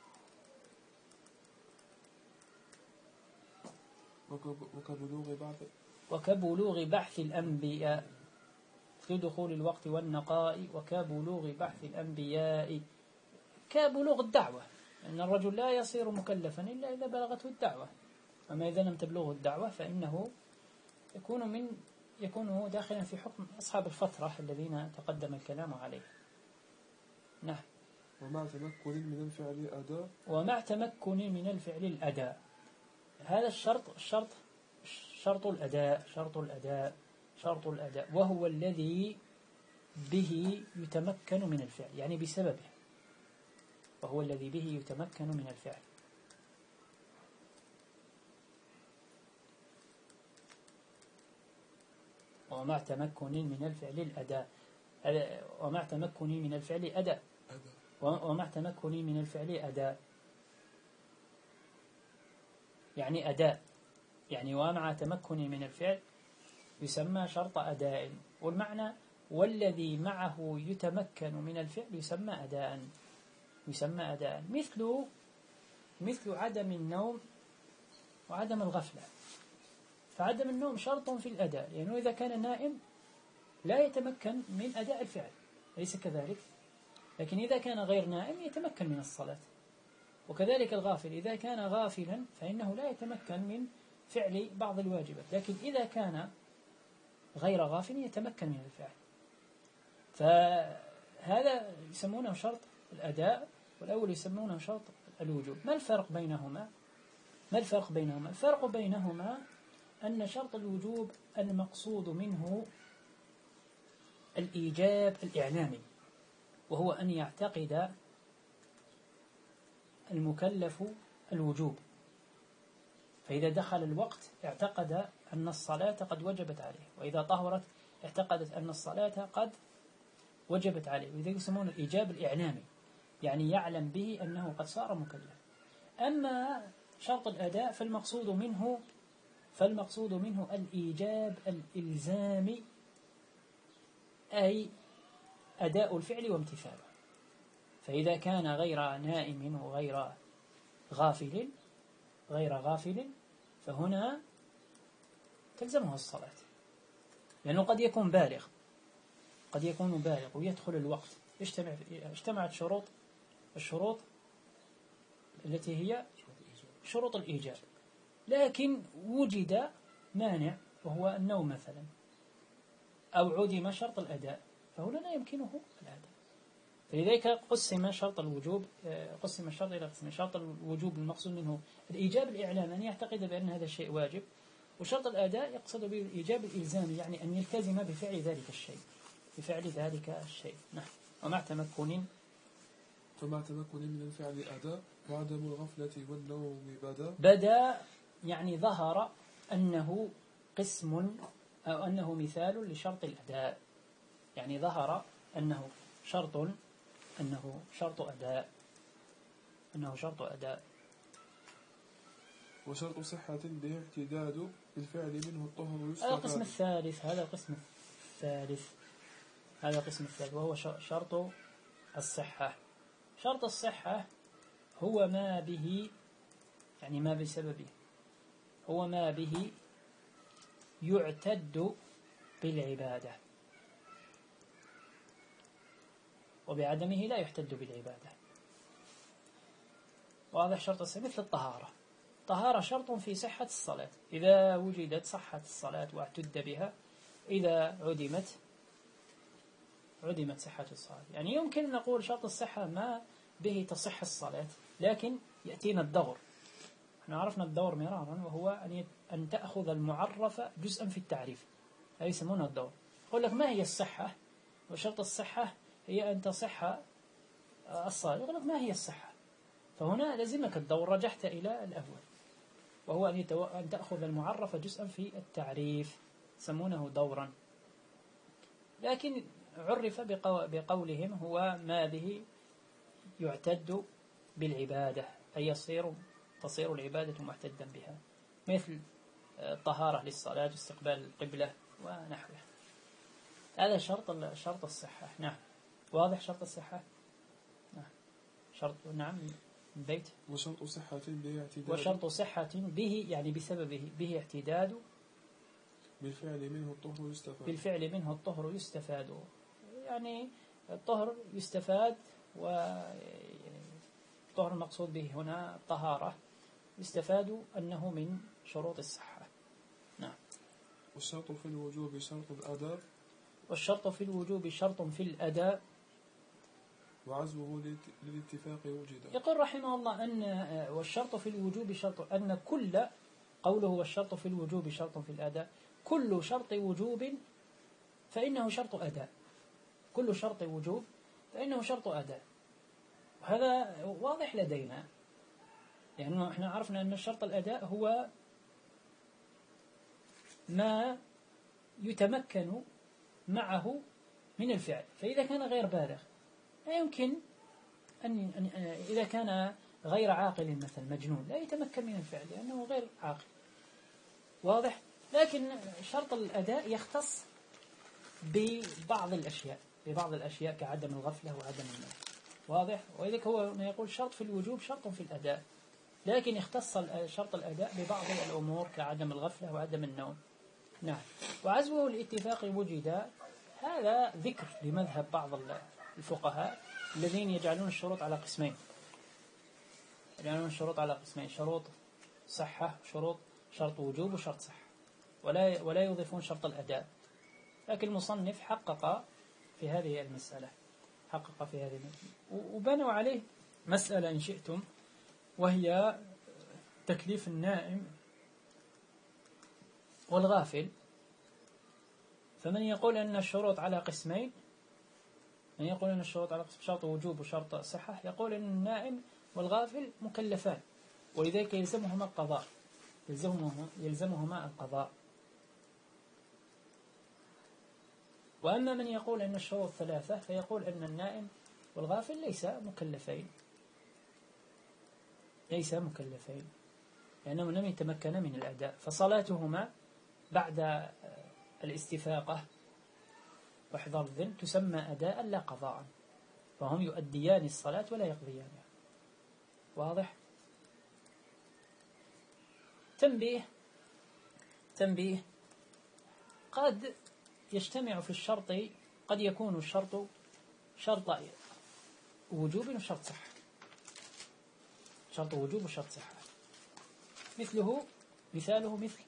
Speaker 2: وكبلوغ بعث
Speaker 1: وكبلوغ بعث الأنبياء في دخول الوقت والنقاء وكبلوغ بعث الأنبياء. كبلوغ الدعوة، أن الرجل لا يصير مكلفا إلا إذا بلغته الدعوة، أما إذا لم تبلغه الدعوة فإنه يكون من يكون داخلا في حكم أصحاب الفترة الذين تقدم الكلام عليه. نعم.
Speaker 2: ومع تمكن من الفعل أداء
Speaker 1: ومع تمكن من الفعل الأداء. هذا الشرط الشرط شرط الأداء شرط الأداء شرط الأداء، وهو الذي به يتمكن من الفعل، يعني بسببه، وهو الذي به يتمكن من الفعل. ومع تمكني من الفعل الأداء، ومع تمكني من الفعل أداء، ومع تمكني من الفعل أداء، يعني أداء، يعني ومع تمكني من الفعل يسمى شرط أداء. والمعنى والذي معه يتمكن من الفعل يسمى أداء، يسمى أداء. مثل مثل عدم النوم وعدم الغفلة. فعدم النوم شرط في الأداء، لأنه إذا كان نائم لا يتمكن من أداء الفعل، أليس كذلك؟ لكن إذا كان غير نائم يتمكن من الصلاة. وكذلك الغافل إذا كان غافلا فإنه لا يتمكن من فعل بعض الواجبات، لكن إذا كان غير غافل يتمكن من الفعل. فهذا يسمونه شرط الأداء، والأول يسمونه شرط الوجوب. ما الفرق بينهما؟ ما الفرق بينهما؟ الفرق بينهما أن شرط الوجوب المقصود منه الإيجاب الإعلامي، وهو أن يعتقد المكلف الوجوب. فإذا دخل الوقت اعتقد أن الصلاة قد وجبت عليه، وإذا طهرت اعتقدت أن الصلاة قد وجبت عليه، وإذا يسمونه الإيجاب الإعلامي، يعني يعلم به أنه قد صار مكلف. أما شرط الأداء فالمقصود منه فالمقصود منه الإيجاب الإلزامي، أي أداء الفعل وامتثاله. فإذا كان غير نائم وغير غافل غير غافل فهنا تلزمه الصلاة، لأنه قد يكون بالغ قد يكون بالغ ويدخل الوقت، اجتمع اجتمعت شروط الشروط التي هي شروط الإيجاب، لكن وجد مانع وهو النوم مثلا، أو عدم شرط الأداء، فهنا لا يمكنه الأداء. فلذلك قسم شرط الوجوب قسم الشرط إلى قسمين. شرط الوجوب المقصود منه الإيجاب الإعلامي، أن يعتقد بأن هذا الشيء واجب، وشرط الأداء يقصد به الإيجاب الإلزامي، يعني أن يلتزم بفعل ذلك الشيء بفعل ذلك الشيء. نعم. ومع تمكن
Speaker 2: فمع تمكن من الفعل أداء، وعدم الغفلة والنوم بدا
Speaker 1: بدا يعني ظهر أنه قسم أو أنه مثال لشرط الأداء، يعني ظهر أنه شرط أنه شرط أداء أنه شرط أداء
Speaker 2: وشرط صحة به اعتداد بالفعل منه الطهر يستفاد.
Speaker 1: هذا القسم الثالث هذا القسم الثالث هذا القسم الثالث وهو شرط الصحة. شرط الصحة هو ما به، يعني ما بسببه، هو ما به يعتد بالعبادة، وبعدمه لا يحتد بالعبادة. واضح؟ شرط الصحة مثل الطهارة. الطهارة شرط في صحة الصلاة، إذا وجدت صحة الصلاة واعتد بها، إذا عدمت عدمت صحة الصلاة. يعني يمكن نقول شرط الصحة ما به تصح الصلاة، لكن يأتينا الدور. احنا عرفنا الدور مرارا، وهو أن أن تأخذ المعرف جزءا في التعريف، هذا يسمونه الدور. يقول لك ما هي الصحة؟ وشرط الصحة هي أن تصح الصلاة. يقول لك ما هي الصحة؟ فهنا لزمك الدور، رجحت إلى الأول، وهو أن, يتو... أن تأخذ المعرف جزءا في التعريف، يسمونه دورا. لكن عرف بقو... بقولهم هو ما به يعتد بالعبادة، أي يصير تصير العبادة معتدا بها، مثل الطهارة للصلاة، استقبال القبلة ونحوه. هذا شرط شرط الصحة. نعم. واضح؟ شرط الصحة. نعم. شرط نعم البيت.
Speaker 2: وشرط صحة به اعتداد
Speaker 1: وشرط صحة به يعني بسببه، به اعتداد
Speaker 2: بالفعل منه الطهر يستفاد
Speaker 1: بالفعل منه الطهر يستفاد، يعني الطهر يستفاد، والطهر المقصود به هنا الطهارة، يستفاد أنه من شروط الصحة. نعم.
Speaker 2: والشرط في الوجوب شرط الأداء
Speaker 1: والشرط في الوجوب شرط في الأداء
Speaker 2: وعزوه للاتفاق وجد.
Speaker 1: يقول رحمه الله أن والشرط في الوجوب شرط، أن كل قوله والشرط في الوجوب شرط في الأداء، كل شرط وجوب فإنه شرط أداء، كل شرط وجوب فإنه شرط أداء. وهذا واضح لدينا، لأنه يعني إحنا عرفنا أن الشرط الأداء هو ما يتمكن معه من الفعل، فإذا كان غير بالغ لا يمكن أن إذا كان غير عاقل مثلا مجنون لا يتمكن من الفعل لأنه غير عاقل، واضح. لكن شرط الأداء يختص ببعض الأشياء ببعض الأشياء كعدم الغفلة وعدم النوم، واضح. وإذا هو يقول شرط في الوجوب شرط في الأداء، لكن اختص شرط الأداء ببعض الأمور كعدم الغفلة وعدم النوم. نعم. وعزوه الاتفاق وجد، هذا ذكر لمذهب بعض الفقهاء الذين يجعلون الشروط على قسمين يجعلون الشروط على قسمين شروط صحة، شروط شرط وجوب وشرط صحة، ولا ولا يضيفون شرط الأداء. لكن المصنف حقق في هذه المسألة حقق في هذه المسألة وبنوا عليه مسألة إن شئتم، وهي تكليف النائم والغافل. فمن يقول أن الشروط على قسمين، من يقول أن الشروط على قسم شرط وجوب وشرط صحة، يقول أن النائم والغافل مكلفان ولذلك يلزمهما القضاء يلزمهما, يلزمهما القضاء. وأما من يقول أن الشروط ثلاثة فيقول أن النائم والغافل ليس مكلفين ليس مكلفين لأنهم لم يتمكنا من الأداء، فصلاتهما بعد الاستفاقة واحضار الذهن تسمى أداء لا قضاء، فهم يؤديان الصلاة ولا يقضيانها، واضح. تنبيه تنبيه قد يجتمع في الشرط، قد يكون الشرط شرط وجوب وشرط صحة شرط وجوب وشرط صحة مثله مثاله مثل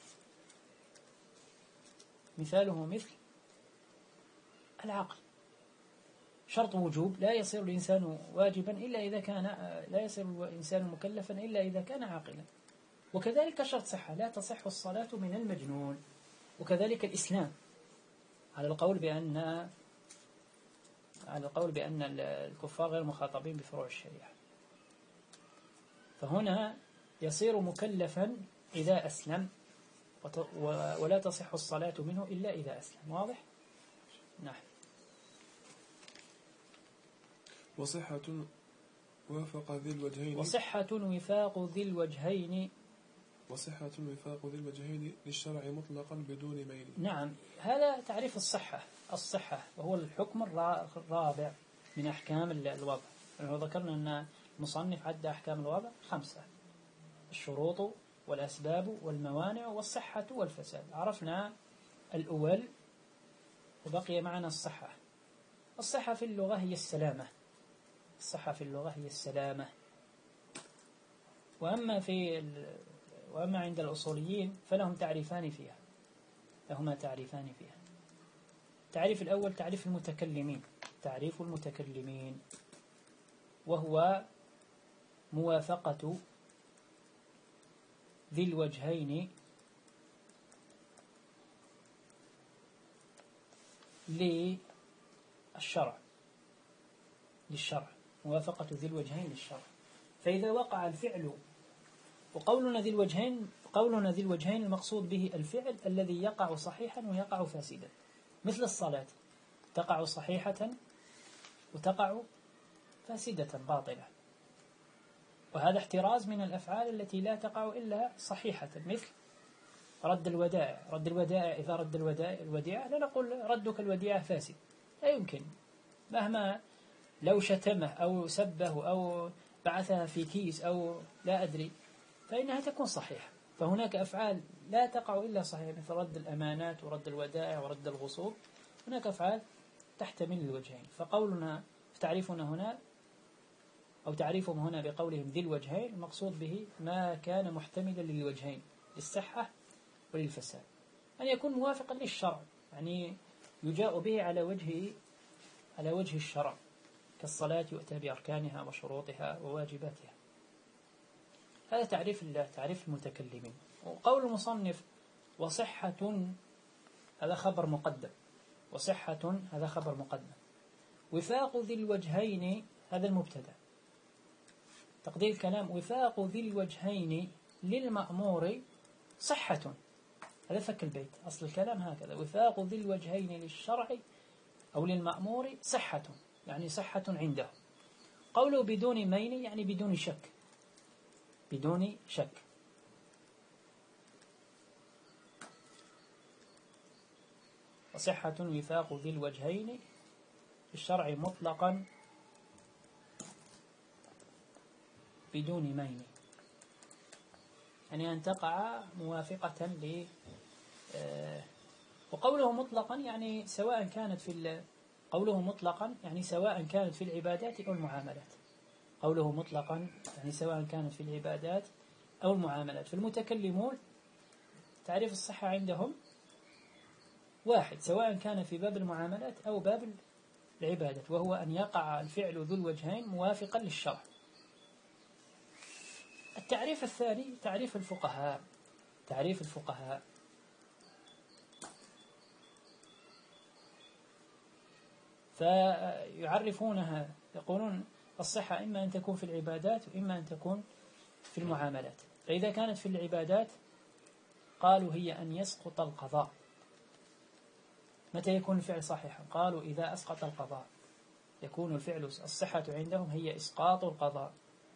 Speaker 1: مثاله مثل العقل، شرط وجوب لا يصير الإنسان واجبا إلا إذا كان لا يصير الإنسان مكلفا إلا إذا كان عاقلا. وكذلك شرط صحة، لا تصح الصلاة من المجنون. وكذلك الإسلام على القول بأن على القول بأن الكفار غير مخاطبين بفروع الشريعة، فهنا يصير مكلفا إذا أسلم ولا تصح الصلاة منه إلا إذا أسلم، واضح؟ نعم.
Speaker 2: وصحة وفق ذي الوجهين
Speaker 1: وصحة وفاق ذي الوجهين
Speaker 2: وصحة وفاق ذي الوجهين للشرع مطلقا بدون ميل.
Speaker 1: نعم، هذا تعريف الصحة الصحة وهو الحكم الرابع من أحكام الوضع. ذكرنا أن المصنف عد أحكام الوضع خمسة: الشروط والأسباب والموانع والصحة والفساد. عرفنا الأول وبقي معنا الصحة. الصحة في اللغة هي السلامة الصحة في اللغة هي السلامة وأما في وأما عند الأصوليين فلهم تعريفان فيها لهما تعريفان فيها التعريف الأول تعريف المتكلمين تعريف المتكلمين وهو موافقة ذي الوجهين للشرع للشرع موافقة ذي الوجهين للشرع. فإذا وقع الفعل، وقولنا ذي الوجهين قولنا ذي الوجهين المقصود به الفعل الذي يقع صحيحا ويقع فاسدا، مثل الصلاة تقع صحيحة وتقع فاسدة باطلة، وهذا احتراز من الأفعال التي لا تقع إلا صحيحة، مثل رد الودائع رد الودائع إذا رد الودائع الوديعة لا نقول ردك الوديعة فاسد، لا يمكن، مهما لو شتمه أو سبه أو بعثها في كيس أو لا أدري فإنها تكون صحيحة. فهناك أفعال لا تقع إلا صحيحة مثل رد الأمانات ورد الودائع ورد الغصوب، هناك أفعال تحتمل الوجهين. فقولنا تعريفنا هنا أو تعريفهم هنا بقولهم ذي الوجهين المقصود به ما كان محتملا للوجهين للصحة وللفساد، أن يكون موافقا للشرع، يعني يجاء به على وجه على وجه الشرع، كالصلاة يؤتى بأركانها وشروطها وواجباتها. هذا تعريف الله تعريف المتكلمين. وقول المصنف وصحة هذا خبر مقدم وصحة هذا خبر مقدم. وفاق ذي الوجهين هذا المبتدأ. تقدير الكلام وفاق ذي الوجهين للمأمور صحة، هذا فك البيت. أصل الكلام هكذا: وفاق ذي الوجهين للشرع أو للمأمور صحة، يعني صحة عنده. قوله بدون مين يعني بدون شك، بدون شك. وصحة وفاق ذي الوجهين للشرع مطلقا بدون مين، يعني أن تقع موافقة ل آه وقوله مطلقا يعني سواء كانت في قوله مطلقا يعني سواء كانت في العبادات أو المعاملات. قوله مطلقا يعني سواء كانت في العبادات أو المعاملات. فالمتكلمون تعريف الصحة عندهم واحد، سواء كان في باب المعاملات أو باب العبادات، وهو أن يقع الفعل ذو الوجهين موافقا للشرع. التعريف الثاني تعريف الفقهاء. تعريف الفقهاء فيعرفونها، يقولون الصحة إما أن تكون في العبادات وإما أن تكون في المعاملات. فإذا كانت في العبادات قالوا هي أن يسقط القضاء. متى يكون الفعل صحيحا؟ قالوا إذا أسقط القضاء. يكون الفعل الصحة عندهم هي إسقاط القضاء،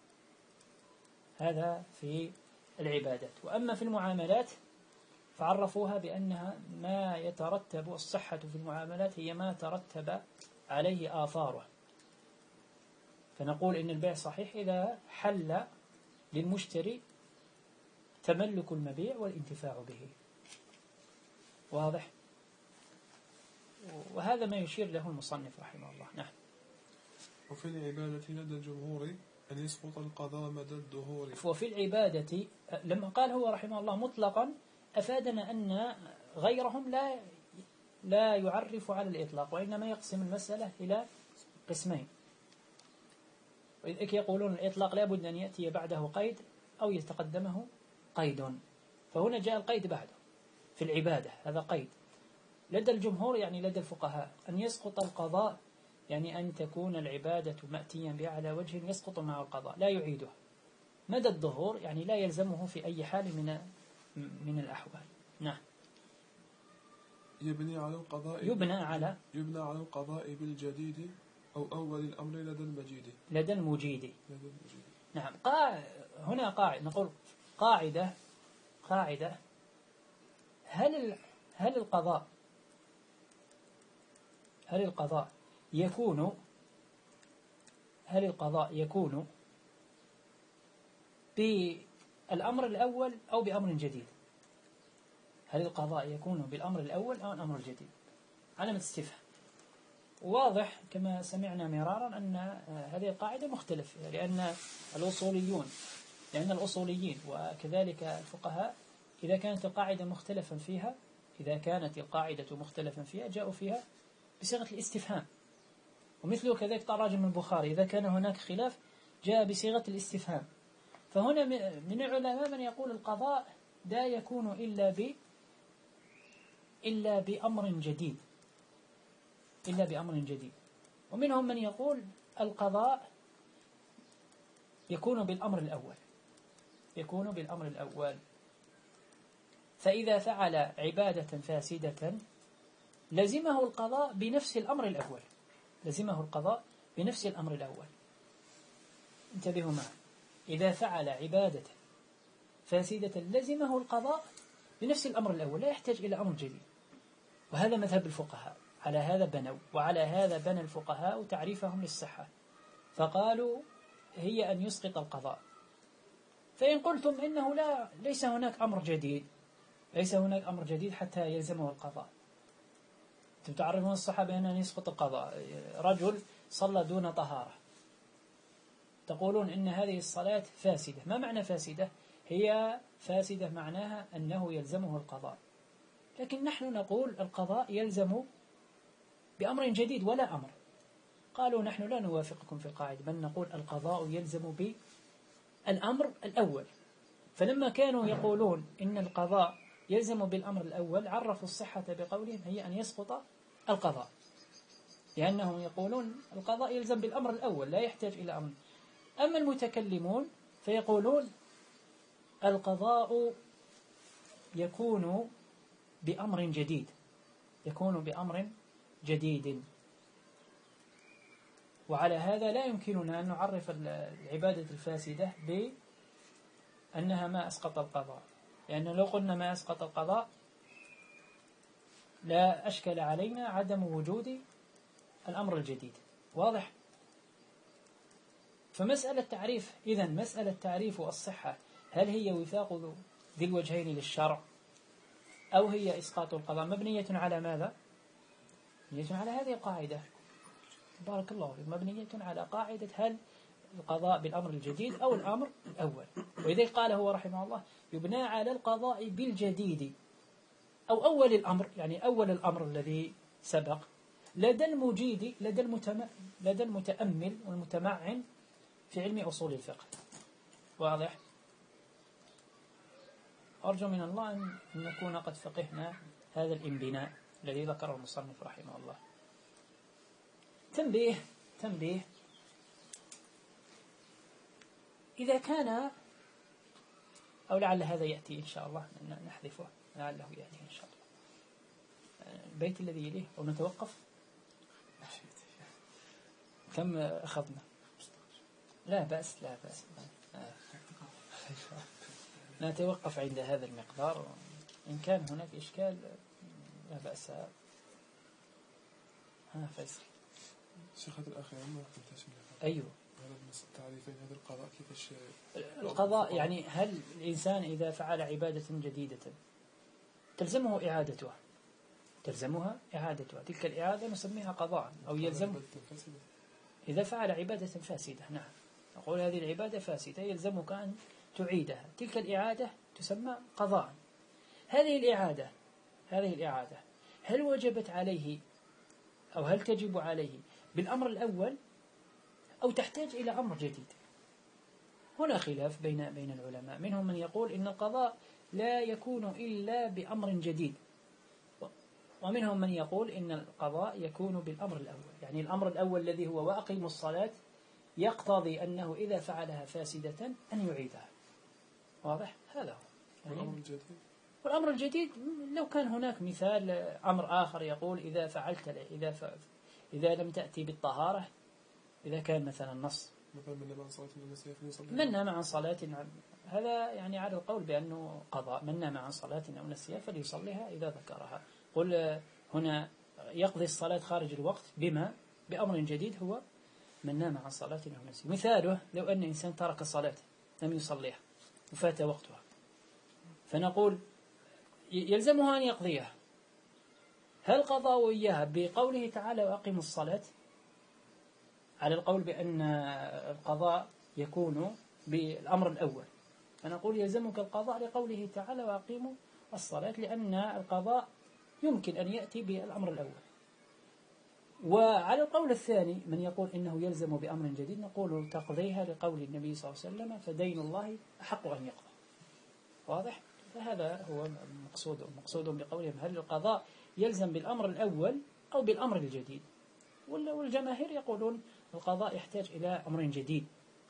Speaker 1: هذا في العبادات. وأما في المعاملات فعرفوها بأنها ما يترتب الصحة في المعاملات هي ما ترتب عليه آثاره. فنقول إن البيع صحيح إذا حل للمشتري تملك المبيع والانتفاع به. واضح؟ وهذا ما يشير له المصنف رحمه الله. نعم.
Speaker 2: وفي العبادة لدى الجمهور أن يسقط القضاء مدى الدهور.
Speaker 1: وفي العبادة لما قال هو رحمه الله مطلقا أفادنا أن غيرهم لا لا يعرف على الإطلاق، وإنما يقسم المسألة إلى قسمين. وإذ يقولون الإطلاق لا بد أن يأتي بعده قيد أو يتقدمه قيد، فهنا جاء القيد بعده في العبادة، هذا قيد. لدى الجمهور يعني لدى الفقهاء أن يسقط القضاء يعني أن تكون العبادة مأتيا بها على وجه يسقط معه القضاء لا يعيدها. مدى الظهور يعني لا يلزمه في أي حال من من الأحوال. نعم.
Speaker 2: يبني على القضاء
Speaker 1: يبنى على
Speaker 2: يبنى على القضاء بالجديد أو أول الأمر لدى المجيد.
Speaker 1: لدى المجيد.
Speaker 2: لدى المجيد.
Speaker 1: نعم. قاع هنا قاعدة نقول قاعدة قاعدة هل هل القضاء هل القضاء يكون هل القضاء يكون بالأمر الأول أو بأمر جديد؟ هل القضاء يكون بالأمر الأول أو الأمر الجديد؟ علامة استفهام. واضح كما سمعنا مرارا أن هذه القاعدة مختلف فيها، لأن الأصوليون لأن الأصوليين وكذلك الفقهاء إذا كانت القاعدة مختلفا فيها إذا كانت القاعدة مختلفا فيها جاءوا فيها بصيغة الاستفهام. ومثله كذلك تراجم البخاري إذا كان هناك خلاف جاء بصيغة الاستفهام. فهنا من العلماء من يقول القضاء لا يكون إلا ب إلا بأمر جديد إلا بأمر جديد ومنهم من يقول القضاء يكون بالأمر الأول يكون بالأمر الأول فإذا فعل عبادة فاسدة لزمه القضاء بنفس الأمر الأول لزمه القضاء بنفس الأمر الأول. انتبهوا معي، إذا فعل عبادة فاسدة لزمه القضاء بنفس الأمر الأول لا يحتاج إلى أمر جديد. وهذا مذهب الفقهاء، على هذا بنوا وعلى هذا بنى الفقهاء تعريفهم للصحة، فقالوا هي أن يسقط القضاء. فإن قلتم إنه لا ليس هناك أمر جديد ليس هناك أمر جديد حتى يلزمه القضاء. أنتم تعرفون الصحابة أن يسقط القضاء. رجل صلى دون طهارة تقولون إن هذه الصلاة فاسدة. ما معنى فاسدة؟ هي فاسدة معناها أنه يلزمه القضاء. لكن نحن نقول القضاء يلزم بأمر جديد ولا أمر. قالوا نحن لا نوافقكم في القاعدة بل نقول القضاء يلزم بالأمر الأول. فلما كانوا يقولون إن القضاء يلزم بالأمر الأول عرفوا الصحة بقولهم هي أن يسقط القضاء، لأنهم يقولون القضاء يلزم بالأمر الأول لا يحتاج إلى أمر. أما المتكلمون فيقولون القضاء يكون بأمر جديد، يكون بأمر جديد. وعلى هذا لا يمكننا أن نعرف العبادة الفاسدة بأنها ما أسقط القضاء، لأنه لو قلنا ما أسقط القضاء لا أشكل علينا عدم وجود الأمر الجديد. واضح؟ فمسألة تعريف إذن مسألة تعريف الصحة هل هي وفاق ذي الوجهين للشرع أو هي إسقاط القضاء مبنية على ماذا؟ مبنية على هذه القاعدة، بارك الله فيك، مبنية على قاعدة هل القضاء بالأمر الجديد أو الأمر الأول. وإذا قال هو رحمه الله يبنى على القضاء بالجديد أو أول الأمر، يعني أول الأمر الذي سبق لدى المجيد لدى المتم... لدى المتأمل والمتمعن في علم أصول الفقه. واضح؟ أرجو من الله أن نكون قد فقهنا هذا الانبناء الذي ذكره المصنف رحمه الله. تنبيه تنبيه إذا كان، أو لعل هذا يأتي إن شاء الله نحذفه، لعله يأتي إن شاء الله البيت الذي يليه، أو نتوقف. كم أخذنا؟ لا بأس لا بأس نتوقف عند هذا المقدار. إن كان هناك إشكال لا بأس. ها فيصل
Speaker 2: شيخ هذا الأخ يعني ما فهمتش منك.
Speaker 1: أيوه
Speaker 2: هذا التعريفين، هذا القضاء كيفاش؟
Speaker 1: القضاء يعني هل الإنسان إذا فعل عبادة جديدة تلزمه إعادتها، تلزمها إعادتها، تلك الإعادة نسميها قضاء، أو يلزم إذا فعل عبادة فاسدة. نعم، نقول هذه العبادة فاسدة يلزمك أن تعيدها، تلك الإعادة تسمى قضاء. هذه الإعادة هذه الإعادة هل وجبت عليه أو هل تجب عليه بالأمر الأول أو تحتاج إلى أمر جديد؟ هنا خلاف بين بين العلماء، منهم من يقول إن القضاء لا يكون إلا بأمر جديد، ومنهم من يقول إن القضاء يكون بالأمر الأول، يعني الأمر الأول الذي هو وأقيموا الصلاة يقتضي أنه إذا فعلها فاسدة أن يعيدها. واضح؟ هذا هو يعني
Speaker 2: والأمر الجديد.
Speaker 1: والأمر الجديد لو كان هناك مثال أمر آخر يقول إذا فعلت إذا ف... إذا لم تأتي بالطهارة، إذا كان مثلا نص
Speaker 2: مثلا من نام عن صلاة
Speaker 1: من نام عن صلاة، هذا يعني على القول بأنه قضاء، من نام عن صلاة أو نسيها فليصليها إذا ذكرها. قل هنا يقضي الصلاة خارج الوقت بما بأمر جديد هو من نام عن صلاة أو نسيها. مثاله لو أن إنسان ترك الصلاة لم يصليها وفات وقتها، فنقول يلزمها أن يقضيها. هل قضى إياها بقوله تعالى وأقيموا الصلاة، على القول بأن القضاء يكون بالأمر الأول، فنقول يلزمك القضاء لقوله تعالى وأقيموا الصلاة، لأن القضاء يمكن أن يأتي بالأمر الأول. وعلى القول الثاني من يقول إنه يلزم بأمر جديد، نقول تقضيها لقول النبي صلى الله عليه وسلم فدين الله أحق أن يقضى. واضح؟ فهذا هو مقصود مقصود بقولهم هل القضاء يلزم بالأمر الأول أو بالأمر الجديد؟ والجماهير يقولون القضاء يحتاج إلى أمر جديد.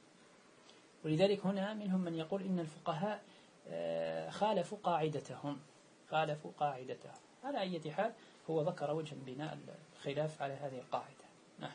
Speaker 1: ولذلك هنا منهم من يقول إن الفقهاء خالفوا قاعدتهم خالفوا قاعدتهم على أي حال هو ذكر وجه بناء الخلاف على هذه القاعدة. نعم،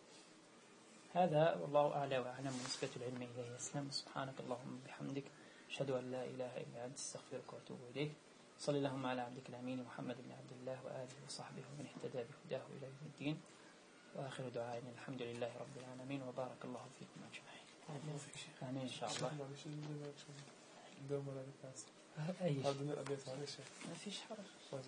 Speaker 1: هذا والله أعلى وأعلم، ونسبة العلم إليه يسلم. سبحانك اللهم وبحمدك أشهد أن لا إله إلا أنت أستغفرك وأتوب إليك. صلى اللهم على عبدك الأمين محمد بن عبد الله وآله وصحبه ومن اهتدى بهداه إلى يوم الدين. وآخر دعائنا الحمد لله رب العالمين، وبارك الله فيكم أجمعين. آمين إن شاء الله. أي ما فيش حرج.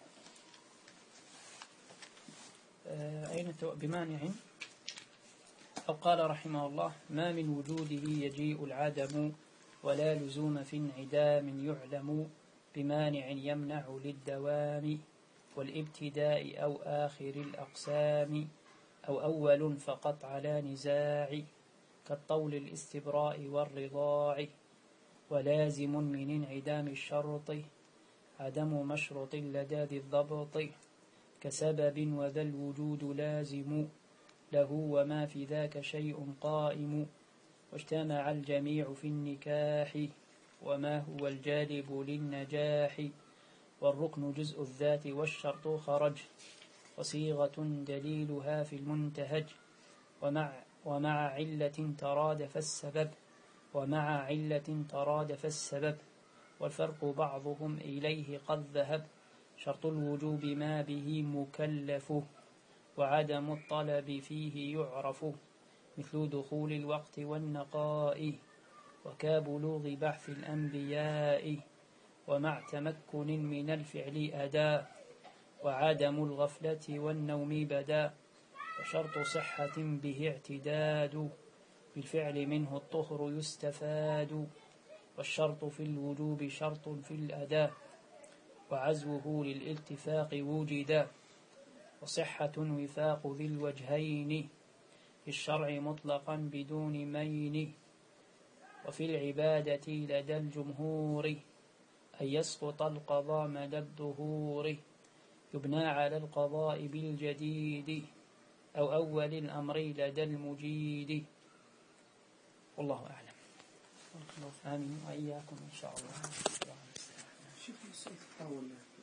Speaker 1: أين بمانع؟ أو قال رحمه الله ما من وجوده يجيء العدم ولا لزوم في انعدام يعلم بمانع يمنع للدوام والابتداء أو آخر الأقسام أو أول فقط على نزاع كالطول الاستبراء والرضاع ولازم من انعدام الشرط عدم مشروط لدى ذي الضبط كسبب وذا الوجود لازم له وما في ذاك شيء قائم واجتمع الجميع في النكاح وما هو الجالب للنجاح والركن جزء الذات والشرط خرج وصيغة دليلها في المنتهج ومع, ومع علة ترادف السبب ومع علة ترادف السبب والفرق بعضهم إليه قد ذهب شرط الوجوب ما به مكلف وعدم الطلب فيه يعرف مثل دخول الوقت والنقاء وكبلوغ بحث الأنبياء ومع تمكن من الفعل أداء وعدم الغفلة والنوم بدا وشرط صحة به اعتداد بالفعل منه الطهر يستفاد والشرط في الوجوب شرط في الأداء وعزوه للاتفاق وجدا وصحة وفاق ذي الوجهين في الشرع مطلقا بدون مين وفي العبادة لدى الجمهور أن يسقط القضاء مدى الظهور يبنى على القضاء بالجديد أو أول الأمر لدى المجيد والله أعلم. آمين وإياكم إن شاء الله.